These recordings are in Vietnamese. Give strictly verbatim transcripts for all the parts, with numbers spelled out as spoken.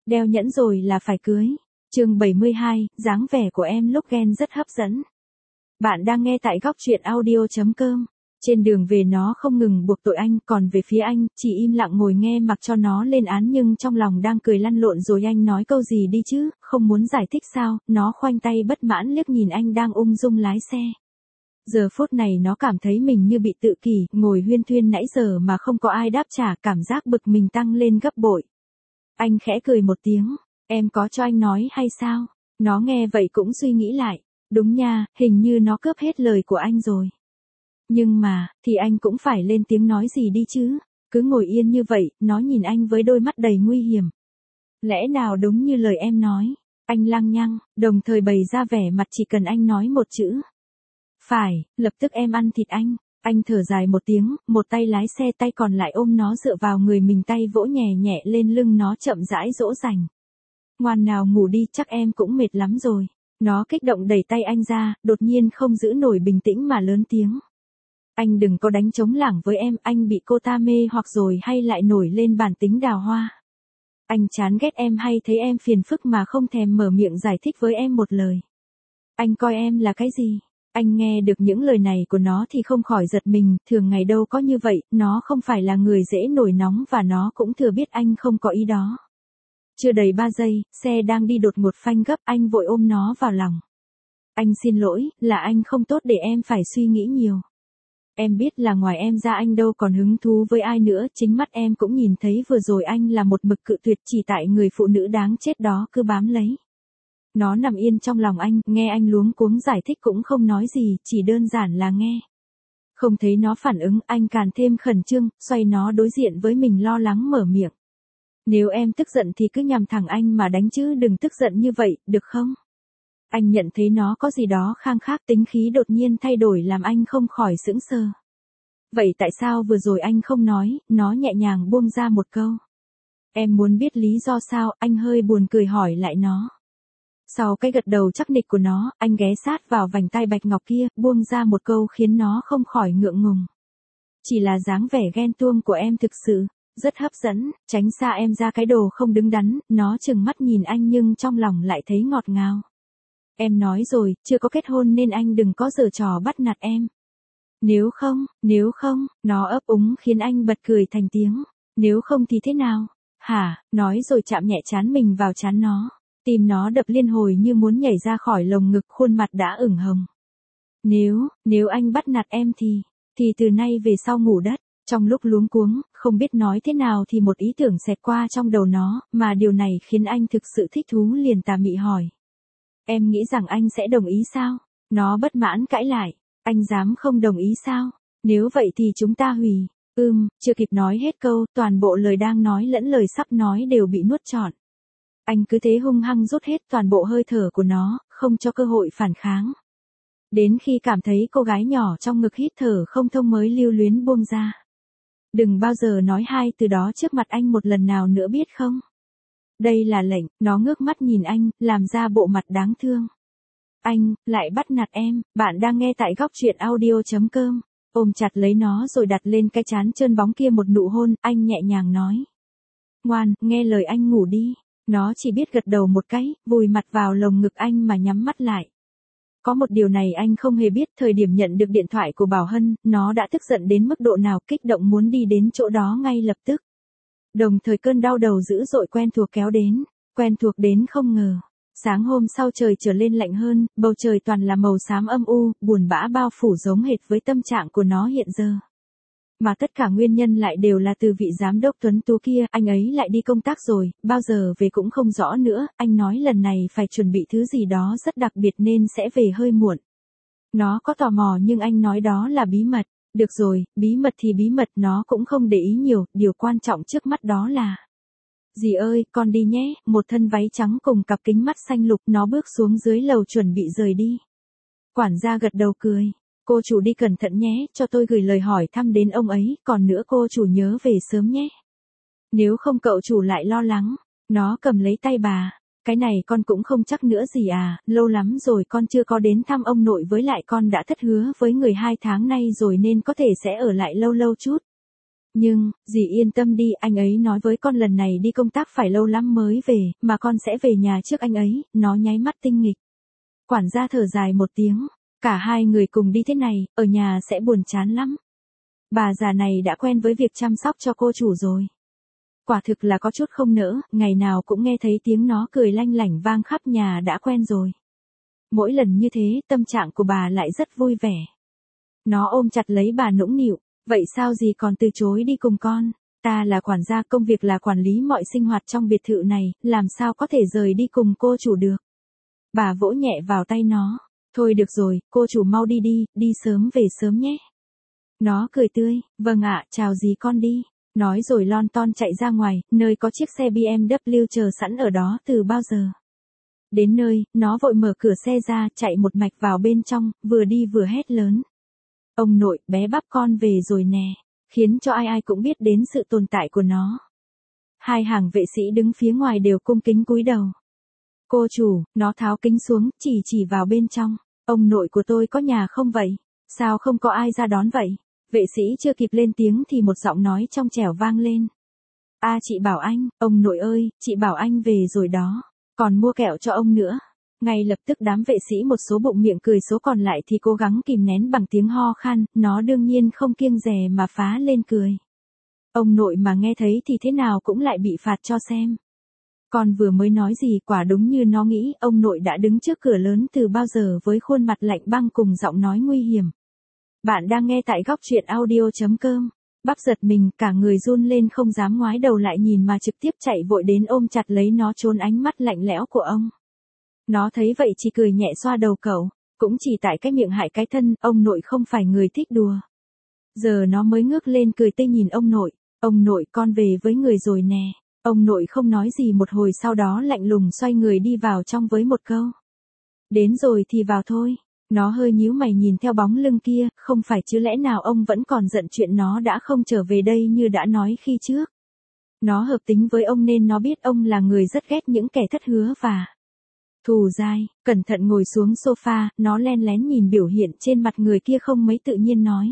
Đeo nhẫn rồi là phải cưới. Chương bảy mươi hai, dáng vẻ của em lúc ghen rất hấp dẫn. Bạn đang nghe tại góc truyện audio chấm com. Trên đường về nó không ngừng buộc tội anh, còn về phía anh, chỉ im lặng ngồi nghe mặc cho nó lên án nhưng trong lòng đang cười lăn lộn rồi anh nói câu gì đi chứ, không muốn giải thích sao, nó khoanh tay bất mãn liếc nhìn anh đang ung dung lái xe. Giờ phút này nó cảm thấy mình như bị tự kỷ, ngồi huyên thuyên nãy giờ mà không có ai đáp trả, cảm giác bực mình tăng lên gấp bội. Anh khẽ cười một tiếng, em có cho anh nói hay sao? Nó nghe vậy cũng suy nghĩ lại, đúng nha, hình như nó cướp hết lời của anh rồi. Nhưng mà, thì anh cũng phải lên tiếng nói gì đi chứ, cứ ngồi yên như vậy, nó nhìn anh với đôi mắt đầy nguy hiểm. Lẽ nào đúng như lời em nói? Anh lăng nhăng, đồng thời bày ra vẻ mặt chỉ cần anh nói một chữ. Phải, lập tức em ăn thịt anh. Anh thở dài một tiếng, một tay lái xe tay còn lại ôm nó dựa vào người mình tay vỗ nhẹ nhẹ lên lưng nó chậm rãi dỗ dành. Ngoan nào ngủ đi, chắc em cũng mệt lắm rồi. Nó kích động đẩy tay anh ra, đột nhiên không giữ nổi bình tĩnh mà lớn tiếng. Anh đừng có đánh trống lảng với em, anh bị cô ta mê hoặc rồi hay lại nổi lên bản tính đào hoa. Anh chán ghét em hay thấy em phiền phức mà không thèm mở miệng giải thích với em một lời. Anh coi em là cái gì? Anh nghe được những lời này của nó thì không khỏi giật mình, thường ngày đâu có như vậy, nó không phải là người dễ nổi nóng và nó cũng thừa biết anh không có ý đó. Chưa đầy ba giây, xe đang đi đột ngột phanh gấp, anh vội ôm nó vào lòng. Anh xin lỗi, là anh không tốt để em phải suy nghĩ nhiều. Em biết là ngoài em ra anh đâu còn hứng thú với ai nữa, chính mắt em cũng nhìn thấy vừa rồi anh là một mực cự tuyệt chỉ tại người phụ nữ đáng chết đó cứ bám lấy. Nó nằm yên trong lòng anh, nghe anh luống cuống giải thích cũng không nói gì, chỉ đơn giản là nghe. Không thấy nó phản ứng, anh càng thêm khẩn trương, xoay nó đối diện với mình lo lắng mở miệng. Nếu em tức giận thì cứ nhằm thẳng anh mà đánh chứ đừng tức giận như vậy, được không? Anh nhận thấy nó có gì đó khang khác, tính khí đột nhiên thay đổi làm anh không khỏi sững sờ. Vậy tại sao vừa rồi anh không nói, nó nhẹ nhàng buông ra một câu. Em muốn biết lý do sao, anh hơi buồn cười hỏi lại nó. Sau cái gật đầu chắc nịch của nó, anh ghé sát vào vành tai bạch ngọc kia, buông ra một câu khiến nó không khỏi ngượng ngùng. Chỉ là dáng vẻ ghen tuông của em thực sự rất hấp dẫn, tránh xa em ra cái đồ không đứng đắn, nó trừng mắt nhìn anh nhưng trong lòng lại thấy ngọt ngào. Em nói rồi, chưa có kết hôn nên anh đừng có giở trò bắt nạt em. Nếu không, nếu không, nó ấp úng khiến anh bật cười thành tiếng. Nếu không thì thế nào? Hả, nói rồi chạm nhẹ trán mình vào trán nó. Tim nó đập liên hồi như muốn nhảy ra khỏi lồng ngực, khuôn mặt đã ửng hồng. Nếu, nếu anh bắt nạt em thì, thì từ nay về sau ngủ đất. Trong lúc luống cuống, không biết nói thế nào thì một ý tưởng xẹt qua trong đầu nó, mà điều này khiến anh thực sự thích thú liền tà mị hỏi. Em nghĩ rằng anh sẽ đồng ý sao? Nó bất mãn cãi lại. Anh dám không đồng ý sao? Nếu vậy thì chúng ta hủy. Ừm, chưa kịp nói hết câu, toàn bộ lời đang nói lẫn lời sắp nói đều bị nuốt trọn. Anh cứ thế hung hăng rút hết toàn bộ hơi thở của nó, không cho cơ hội phản kháng. Đến khi cảm thấy cô gái nhỏ trong ngực hít thở không thông mới lưu luyến buông ra. Đừng bao giờ nói hai từ đó trước mặt anh một lần nào nữa biết không? Đây là lệnh, nó ngước mắt nhìn anh, làm ra bộ mặt đáng thương. Anh, lại bắt nạt em, bạn đang nghe tại góc truyện audio chấm com. Ôm chặt lấy nó rồi đặt lên cái trán trơn bóng kia một nụ hôn, anh nhẹ nhàng nói. Ngoan, nghe lời anh ngủ đi. Nó chỉ biết gật đầu một cái, vùi mặt vào lồng ngực anh mà nhắm mắt lại. Có một điều này anh không hề biết, thời điểm nhận được điện thoại của Bảo Hân, nó đã tức giận đến mức độ nào, kích động muốn đi đến chỗ đó ngay lập tức. Đồng thời cơn đau đầu dữ dội quen thuộc kéo đến, quen thuộc đến không ngờ. Sáng hôm sau trời trở lên lạnh hơn, bầu trời toàn là màu xám âm u, buồn bã bao phủ giống hệt với tâm trạng của nó hiện giờ. Mà tất cả nguyên nhân lại đều là từ vị giám đốc tuấn tú kia, anh ấy lại đi công tác rồi, bao giờ về cũng không rõ nữa, anh nói lần này phải chuẩn bị thứ gì đó rất đặc biệt nên sẽ về hơi muộn. Nó có tò mò nhưng anh nói đó là bí mật, được rồi, bí mật thì bí mật, nó cũng không để ý nhiều, điều quan trọng trước mắt đó là. Dì ơi, con đi nhé, một thân váy trắng cùng cặp kính mắt xanh lục, nó bước xuống dưới lầu chuẩn bị rời đi. Quản gia gật đầu cười. Cô chủ đi cẩn thận nhé, cho tôi gửi lời hỏi thăm đến ông ấy, còn nữa cô chủ nhớ về sớm nhé. Nếu không cậu chủ lại lo lắng. Nó cầm lấy tay bà. Cái này con cũng không chắc nữa gì à, lâu lắm rồi con chưa có đến thăm ông nội, với lại con đã thất hứa với người hai tháng nay rồi nên có thể sẽ ở lại lâu lâu chút. Nhưng, dì yên tâm đi, anh ấy nói với con lần này đi công tác phải lâu lắm mới về, mà con sẽ về nhà trước anh ấy, nó nháy mắt tinh nghịch. Quản gia thở dài một tiếng, cả hai người cùng đi thế này, ở nhà sẽ buồn chán lắm. Bà già này đã quen với việc chăm sóc cho cô chủ rồi. Quả thực là có chút không nỡ, ngày nào cũng nghe thấy tiếng nó cười lanh lảnh vang khắp nhà đã quen rồi. Mỗi lần như thế, tâm trạng của bà lại rất vui vẻ. Nó ôm chặt lấy bà nũng nịu, vậy sao dì còn từ chối đi cùng con? Ta là quản gia, công việc là quản lý mọi sinh hoạt trong biệt thự này, làm sao có thể rời đi cùng cô chủ được? Bà vỗ nhẹ vào tay nó, thôi được rồi, cô chủ mau đi đi, đi sớm về sớm nhé. Nó cười tươi, vâng ạ, chào dì con đi. Nói rồi lon ton chạy ra ngoài, nơi có chiếc xe bê em vê chờ sẵn ở đó từ bao giờ. Đến nơi, nó vội mở cửa xe ra, chạy một mạch vào bên trong, vừa đi vừa hét lớn. Ông nội, bé Bắp con về rồi nè, khiến cho ai ai cũng biết đến sự tồn tại của nó. Hai hàng vệ sĩ đứng phía ngoài đều cung kính cúi đầu. Cô chủ, nó tháo kính xuống, chỉ chỉ vào bên trong. Ông nội của tôi có nhà không vậy? Sao không có ai ra đón vậy? Vệ sĩ chưa kịp lên tiếng thì một giọng nói trong trẻo vang lên. A à, chị Bảo Anh, ông nội ơi, chị Bảo Anh về rồi đó, còn mua kẹo cho ông nữa. Ngay lập tức đám vệ sĩ một số bụng miệng cười, số còn lại thì cố gắng kìm nén bằng tiếng ho khan, nó đương nhiên không kiêng dè mà phá lên cười. Ông nội mà nghe thấy thì thế nào cũng lại bị phạt cho xem. Con vừa mới nói gì, quả đúng như nó nghĩ, ông nội đã đứng trước cửa lớn từ bao giờ với khuôn mặt lạnh băng cùng giọng nói nguy hiểm. Bạn đang nghe tại góc truyện audio chấm com. Bắp giật mình, cả người run lên không dám ngoái đầu lại nhìn mà trực tiếp chạy vội đến ôm chặt lấy nó trốn ánh mắt lạnh lẽo của ông. Nó thấy vậy chỉ cười nhẹ xoa đầu cậu, cũng chỉ tại cái miệng hại cái thân, ông nội không phải người thích đùa. Giờ nó mới ngước lên cười tươi nhìn ông nội, ông nội con về với người rồi nè. Ông nội không nói gì một hồi sau đó lạnh lùng xoay người đi vào trong với một câu. Đến rồi thì vào thôi. Nó hơi nhíu mày nhìn theo bóng lưng kia, không phải chứ lẽ nào ông vẫn còn giận chuyện nó đã không trở về đây như đã nói khi trước. Nó hợp tính với ông nên nó biết ông là người rất ghét những kẻ thất hứa và thù dai. Cẩn thận ngồi xuống sofa, nó len lén nhìn biểu hiện trên mặt người kia không mấy tự nhiên nói.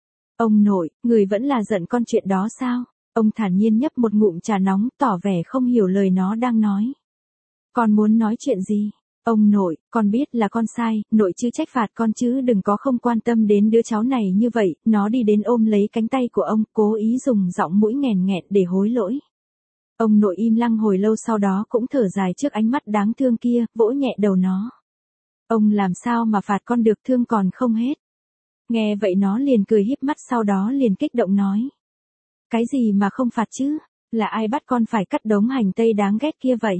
Ông nội, người vẫn là giận con chuyện đó sao? Ông thản nhiên nhấp một ngụm trà nóng, tỏ vẻ không hiểu lời nó đang nói. Con muốn nói chuyện gì? Ông nội, con biết là con sai, nội chứ trách phạt con chứ đừng có không quan tâm đến đứa cháu này như vậy. Nó đi đến ôm lấy cánh tay của ông, cố ý dùng giọng mũi nghèn nghẹn để hối lỗi. Ông nội im lặng hồi lâu sau đó cũng thở dài trước ánh mắt đáng thương kia, vỗ nhẹ đầu nó. Ông làm sao mà phạt con được, thương còn không hết. Nghe vậy nó liền cười híp mắt, sau đó liền kích động nói. Cái gì mà không phạt chứ, là ai bắt con phải cắt đống hành tây đáng ghét kia vậy?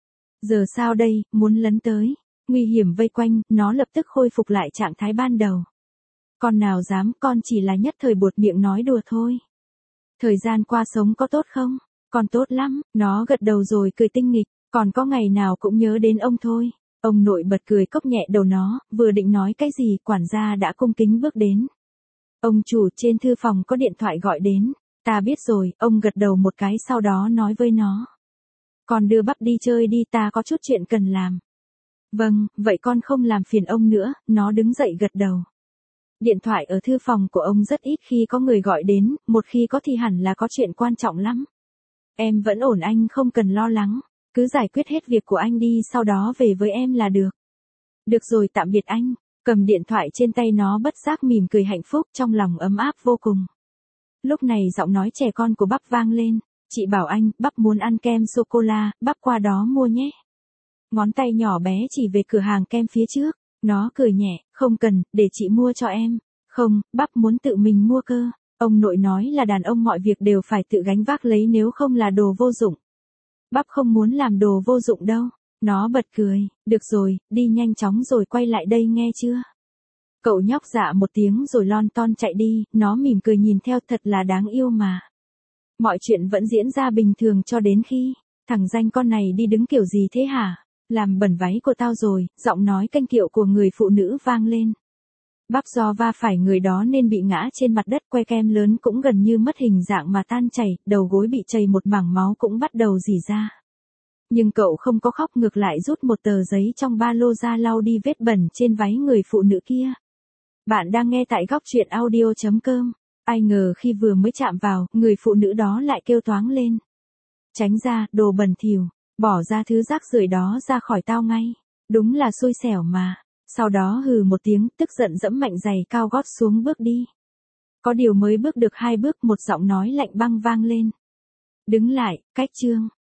Giờ sao đây, muốn lấn tới, nguy hiểm vây quanh, nó lập tức khôi phục lại trạng thái ban đầu. Con nào dám, con chỉ là nhất thời buột miệng nói đùa thôi. Thời gian qua sống có tốt không? Con tốt lắm, nó gật đầu rồi cười tinh nghịch, còn có ngày nào cũng nhớ đến ông thôi. Ông nội bật cười cốc nhẹ đầu nó, vừa định nói cái gì, quản gia đã cung kính bước đến. Ông chủ, trên thư phòng có điện thoại gọi đến. Ta biết rồi, ông gật đầu một cái sau đó nói với nó. Con đưa Bắp đi chơi đi, ta có chút chuyện cần làm. Vâng, vậy con không làm phiền ông nữa, nó đứng dậy gật đầu. Điện thoại ở thư phòng của ông rất ít khi có người gọi đến, một khi có thì hẳn là có chuyện quan trọng lắm. Em vẫn ổn, anh không cần lo lắng, cứ giải quyết hết việc của anh đi sau đó về với em là được. Được rồi, tạm biệt anh. Cầm điện thoại trên tay nó bất giác mỉm cười hạnh phúc, trong lòng ấm áp vô cùng. Lúc này giọng nói trẻ con của Bắp vang lên. Chị Bảo Anh, Bắp muốn ăn kem sô-cô-la, Bắp qua đó mua nhé. Ngón tay nhỏ bé chỉ về cửa hàng kem phía trước. Nó cười nhẹ, không cần, để chị mua cho em. Không, Bắp muốn tự mình mua cơ. Ông nội nói là đàn ông mọi việc đều phải tự gánh vác lấy, nếu không là đồ vô dụng. Bắp không muốn làm đồ vô dụng đâu. Nó bật cười, được rồi, đi nhanh chóng rồi quay lại đây nghe chưa? Cậu nhóc dạ một tiếng rồi lon ton chạy đi, nó mỉm cười nhìn theo, thật là đáng yêu mà. Mọi chuyện vẫn diễn ra bình thường cho đến khi, thằng danh con này đi đứng kiểu gì thế hả? Làm bẩn váy của tao rồi, giọng nói canh kiệu của người phụ nữ vang lên. Bắp do va phải người đó nên bị ngã trên mặt đất, que kem lớn cũng gần như mất hình dạng mà tan chảy, đầu gối bị chảy một mảng máu cũng bắt đầu rỉ ra. Nhưng cậu không có khóc, ngược lại rút một tờ giấy trong ba lô ra lau đi vết bẩn trên váy người phụ nữ kia. Bạn đang nghe tại góc truyện audio chấm com. Ai ngờ khi vừa mới chạm vào, người phụ nữ đó lại kêu toáng lên. Tránh ra, đồ bẩn thỉu, bỏ ra thứ rác rưởi đó ra khỏi tao ngay. Đúng là xui xẻo mà. Sau đó hừ một tiếng, tức giận dẫm mạnh giày cao gót xuống bước đi. Có điều mới bước được hai bước, một giọng nói lạnh băng vang lên. Đứng lại, cách trương.